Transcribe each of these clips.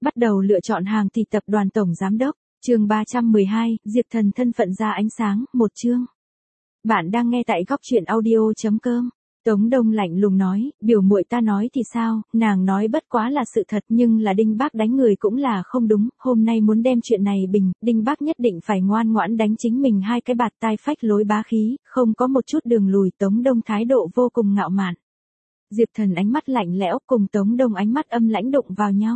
Bắt đầu lựa chọn hàng thì tập đoàn tổng giám đốc, chương 312, Diệp Thần thân phận ra ánh sáng, một chương. Bạn đang nghe tại góc truyện audio.com. Tống Đông lạnh lùng nói, biểu muội ta nói thì sao, nàng nói bất quá là sự thật nhưng là Đinh Bác đánh người cũng là không đúng, hôm nay muốn đem chuyện này bình, Đinh Bác nhất định phải ngoan ngoãn đánh chính mình hai cái bạt tai phách lối bá khí, không có một chút đường lùi. Tống Đông thái độ vô cùng ngạo mạn. Diệp Thần ánh mắt lạnh lẽo cùng Tống Đông ánh mắt âm lãnh đụng vào nhau.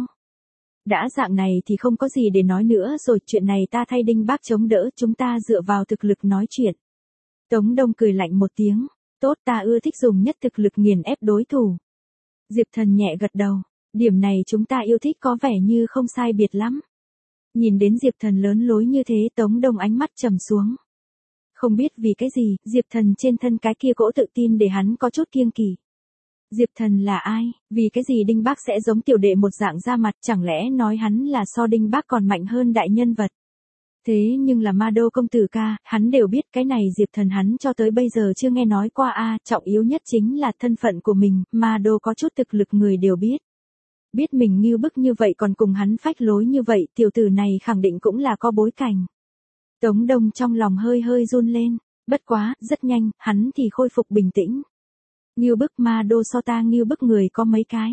Đã dạng này thì không có gì để nói nữa rồi, chuyện này ta thay Đinh Bác chống đỡ, chúng ta dựa vào thực lực nói chuyện. Tống Đông cười lạnh một tiếng, tốt, ta ưa thích dùng nhất thực lực nghiền ép đối thủ. Diệp Thần nhẹ gật đầu, điểm này chúng ta yêu thích có vẻ như không sai biệt lắm. Nhìn đến Diệp Thần lớn lối như thế, Tống Đông ánh mắt trầm xuống. Không biết vì cái gì, Diệp Thần trên thân cái kia cỗ tự tin để hắn có chút kiêng kỵ. Diệp Thần là ai, vì cái gì Đinh Bác sẽ giống tiểu đệ một dạng ra mặt, chẳng lẽ nói hắn là so Đinh Bác còn mạnh hơn đại nhân vật. Thế nhưng là Ma Đô công tử ca, hắn đều biết cái này Diệp Thần hắn cho tới bây giờ chưa nghe nói qua a, trọng yếu nhất chính là thân phận của mình, Ma Đô có chút thực lực người đều biết. Biết mình ngưu bức như vậy còn cùng hắn phách lối như vậy, tiểu tử này khẳng định cũng là có bối cảnh. Tống Đông trong lòng hơi hơi run lên, bất quá, rất nhanh, hắn thì khôi phục bình tĩnh. Ngưu bức Ma Đô so ta ngưu bức người có mấy cái.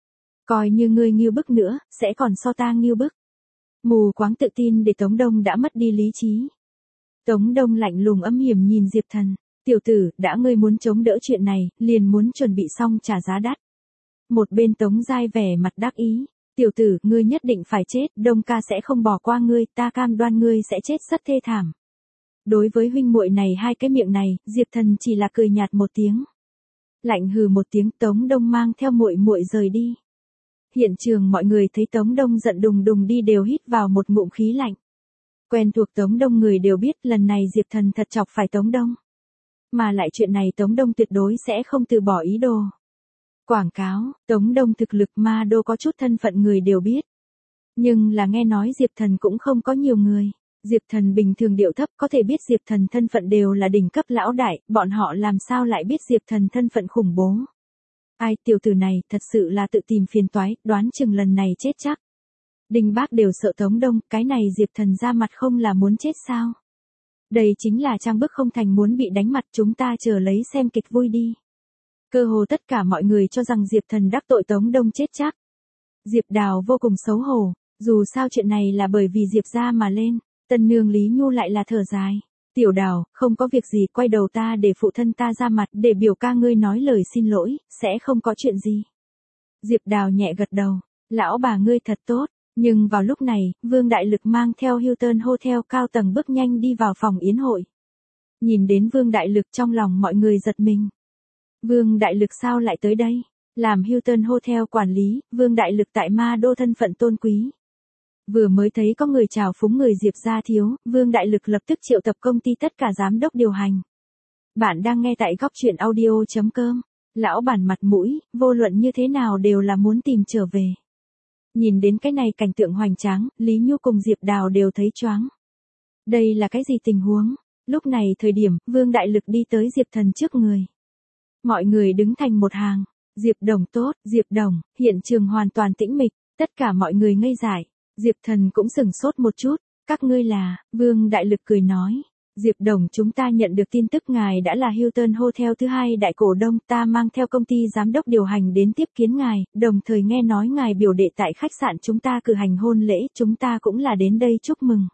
Coi như ngươi ngưu bức nữa, sẽ còn so ta ngưu bức. Mù quáng tự tin để Tống Đông đã mất đi lý trí. Tống Đông lạnh lùng âm hiểm nhìn Diệp Thần, tiểu tử, đã ngươi muốn chống đỡ chuyện này, liền muốn chuẩn bị xong trả giá đắt. Một bên Tống Giai vẻ mặt đắc ý, tiểu tử, ngươi nhất định phải chết, Đông ca sẽ không bỏ qua ngươi, ta cam đoan ngươi sẽ chết rất thê thảm. Đối với huynh muội này hai cái miệng này, Diệp Thần chỉ là cười nhạt một tiếng. Lạnh hừ một tiếng, Tống Đông mang theo muội muội rời đi. Hiện trường mọi người thấy Tống Đông giận đùng đùng đi đều hít vào một ngụm khí lạnh. Quen thuộc Tống Đông người đều biết lần này Diệp Thần thật chọc phải Tống Đông. Mà lại chuyện này Tống Đông tuyệt đối sẽ không từ bỏ ý đồ. Quảng cáo, Tống Đông thực lực Ma Đô có chút thân phận người đều biết. Nhưng là nghe nói Diệp Thần cũng không có nhiều người. Diệp Thần bình thường điệu thấp, có thể biết Diệp Thần thân phận đều là đỉnh cấp lão đại, bọn họ làm sao lại biết Diệp Thần thân phận khủng bố. Ai, tiểu tử này, thật sự là tự tìm phiền toái, đoán chừng lần này chết chắc. Đinh Bác đều sợ Tống Đông, cái này Diệp Thần ra mặt không là muốn chết sao. Đây chính là trang bức không thành muốn bị đánh mặt, chúng ta chờ lấy xem kịch vui đi. Cơ hồ tất cả mọi người cho rằng Diệp Thần đắc tội Tống Đông chết chắc. Diệp Đào vô cùng xấu hổ, dù sao chuyện này là bởi vì Diệp ra mà lên, tân nương Lý Nhu lại là thở dài. Tiểu Đào, không có việc gì, quay đầu ta để phụ thân ta ra mặt, để biểu ca ngươi nói lời xin lỗi, sẽ không có chuyện gì. Diệp Đào nhẹ gật đầu, lão bà ngươi thật tốt, nhưng vào lúc này, Vương Đại Lực mang theo Hilton Hotel cao tầng bước nhanh đi vào phòng yến hội. Nhìn đến Vương Đại Lực trong lòng mọi người giật mình. Vương Đại Lực sao lại tới đây? Làm Hilton Hotel quản lý, Vương Đại Lực tại Ma Đô thân phận tôn quý. Vừa mới thấy có người chào phúng người Diệp gia thiếu, Vương Đại Lực lập tức triệu tập công ty tất cả giám đốc điều hành. Bạn đang nghe tại góc truyện audio.com. Lão bản mặt mũi, vô luận như thế nào đều là muốn tìm trở về. Nhìn đến cái này cảnh tượng hoành tráng, Lý Nhu cùng Diệp Đào đều thấy choáng. Đây là cái gì tình huống? Lúc này thời điểm, Vương Đại Lực đi tới Diệp Thần trước người. Mọi người đứng thành một hàng. Diệp Đồng tốt, Diệp Đồng, hiện trường hoàn toàn tĩnh mịch, tất cả mọi người ngây dại. Diệp Thần cũng sửng sốt một chút, các ngươi là, Vương Đại Lực cười nói. Diệp Đồng, chúng ta nhận được tin tức ngài đã là Hilton Hotel thứ hai đại cổ đông, ta mang theo công ty giám đốc điều hành đến tiếp kiến ngài, đồng thời nghe nói ngài biểu đệ tại khách sạn chúng ta cử hành hôn lễ, chúng ta cũng là đến đây chúc mừng.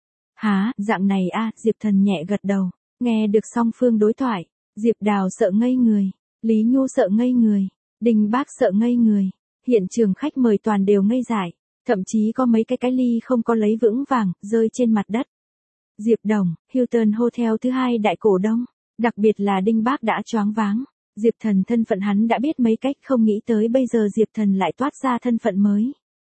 Hả, dạng này a, Diệp Thần nhẹ gật đầu, nghe được song phương đối thoại, Diệp Đào sợ ngây người, Lý Nhu sợ ngây người, Đinh Bác sợ ngây người, hiện trường khách mời toàn đều ngây dại. Thậm chí có mấy cái ly không có lấy vững vàng, rơi trên mặt đất. Diệp Đồng, Hilton Hotel thứ hai đại cổ đông, đặc biệt là Đinh Bác đã choáng váng. Diệp Thần thân phận hắn đã biết mấy cách, không nghĩ tới bây giờ Diệp Thần lại toát ra thân phận mới.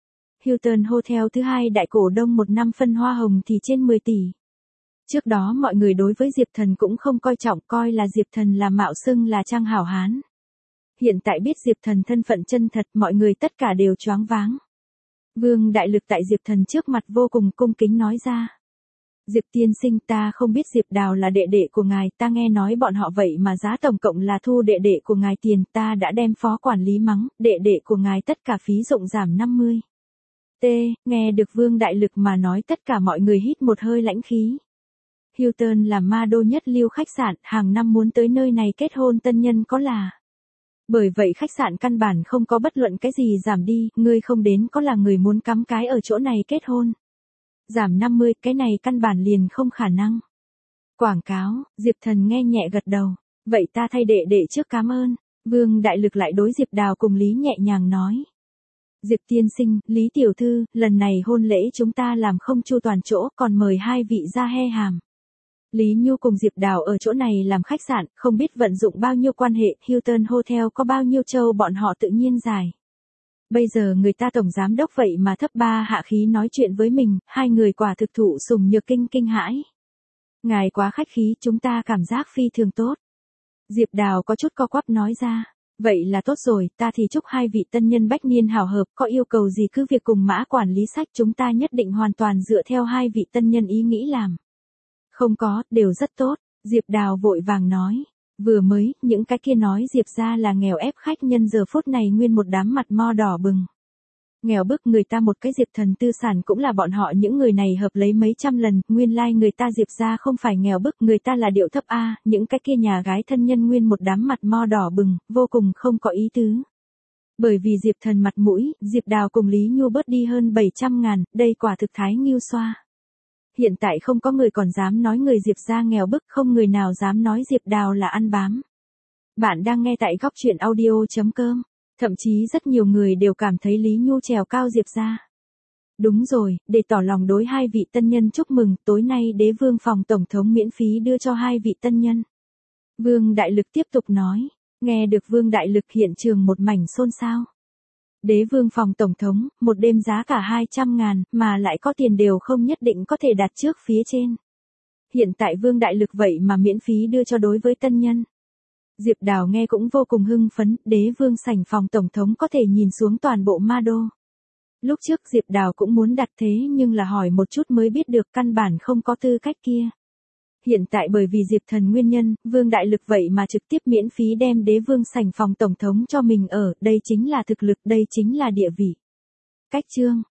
Hilton Hotel thứ hai đại cổ đông một năm phân hoa hồng thì trên 10 tỷ. Trước đó mọi người đối với Diệp Thần cũng không coi trọng, coi là Diệp Thần là mạo xưng là trang hảo hán. Hiện tại biết Diệp Thần thân phận chân thật, mọi người tất cả đều choáng váng. Vương Đại Lực tại Diệp Thần trước mặt vô cùng cung kính nói ra. Diệp tiên sinh, ta không biết Diệp Đào là đệ đệ của ngài, ta nghe nói bọn họ vậy mà giá tổng cộng là thu đệ đệ của ngài tiền, ta đã đem phó quản lý mắng, đệ đệ của ngài tất cả phí dụng giảm 50. Nghe được Vương Đại Lực mà nói tất cả mọi người hít một hơi lãnh khí. Hilton là ma đô nhất lưu khách sạn, hàng năm muốn tới nơi này kết hôn tân nhân có là. Bởi vậy khách sạn căn bản không có bất luận cái gì giảm đi, ngươi không đến có là người muốn cắm cái ở chỗ này kết hôn. Giảm 50, cái này căn bản liền không khả năng. Quảng cáo, Diệp Thần nghe nhẹ gật đầu. Vậy ta thay đệ trước cảm ơn. Vương Đại Lực lại đối Diệp Đào cùng Lý nhẹ nhàng nói. Diệp tiên sinh, Lý tiểu thư, lần này hôn lễ chúng ta làm không chu toàn chỗ, còn mời hai vị ra he hàm. Lý Nhu cùng Diệp Đào ở chỗ này làm khách sạn, không biết vận dụng bao nhiêu quan hệ, Hilton Hotel có bao nhiêu châu bọn họ tự nhiên giải. Bây giờ người ta tổng giám đốc vậy mà thấp ba hạ khí nói chuyện với mình, hai người quả thực thụ sùng nhược kinh hãi. Ngài quá khách khí, chúng ta cảm giác phi thường tốt. Diệp Đào có chút co quắp nói ra. Vậy là tốt rồi, ta thì chúc hai vị tân nhân bách niên hảo hợp, có yêu cầu gì cứ việc cùng Mã quản lý sách, chúng ta nhất định hoàn toàn dựa theo hai vị tân nhân ý nghĩ làm. Không có, đều rất tốt, Diệp Đào vội vàng nói. Vừa mới, những cái kia nói Diệp ra là nghèo ép khách nhân giờ phút này nguyên một đám mặt mo đỏ bừng. Nghèo bức người ta một cái Diệp Thần tư sản cũng là bọn họ những người này hợp lấy mấy trăm lần, nguyên lai người ta Diệp ra không phải nghèo bức, người ta là điệu thấp A, những cái kia nhà gái thân nhân nguyên một đám mặt mo đỏ bừng, vô cùng không có ý tứ. Bởi vì Diệp Thần mặt mũi, Diệp Đào cùng Lý Nhu bớt đi hơn 700.000, đây quả thực thái nghiêu xoa. Hiện tại không có người còn dám nói người Diệp ra nghèo bức, không người nào dám nói Diệp Đào là ăn bám. Bạn đang nghe tại góc truyện audio.com. Thậm chí rất nhiều người đều cảm thấy Lý Nhu trèo cao Diệp ra. Đúng rồi, để tỏ lòng đối hai vị tân nhân chúc mừng, tối nay Đế Vương phòng tổng thống miễn phí đưa cho hai vị tân nhân. Vương Đại Lực tiếp tục nói, nghe được Vương Đại Lực hiện trường một mảnh xôn xao. Đế Vương phòng tổng thống, một đêm giá cả 200.000, mà lại có tiền đều không nhất định có thể đặt trước phía trên. Hiện tại Vương Đại Lực vậy mà miễn phí đưa cho đối với tân nhân. Diệp Đào nghe cũng vô cùng hưng phấn, Đế Vương sảnh phòng tổng thống có thể nhìn xuống toàn bộ ma đô. Lúc trước Diệp Đào cũng muốn đặt thế nhưng là hỏi một chút mới biết được căn bản không có tư cách kia. Hiện tại bởi vì Diệp Thần nguyên nhân, Vương Đại Lực vậy mà trực tiếp miễn phí đem Đế Vương sảnh phòng tổng thống cho mình ở, đây chính là thực lực, đây chính là địa vị. Cách chương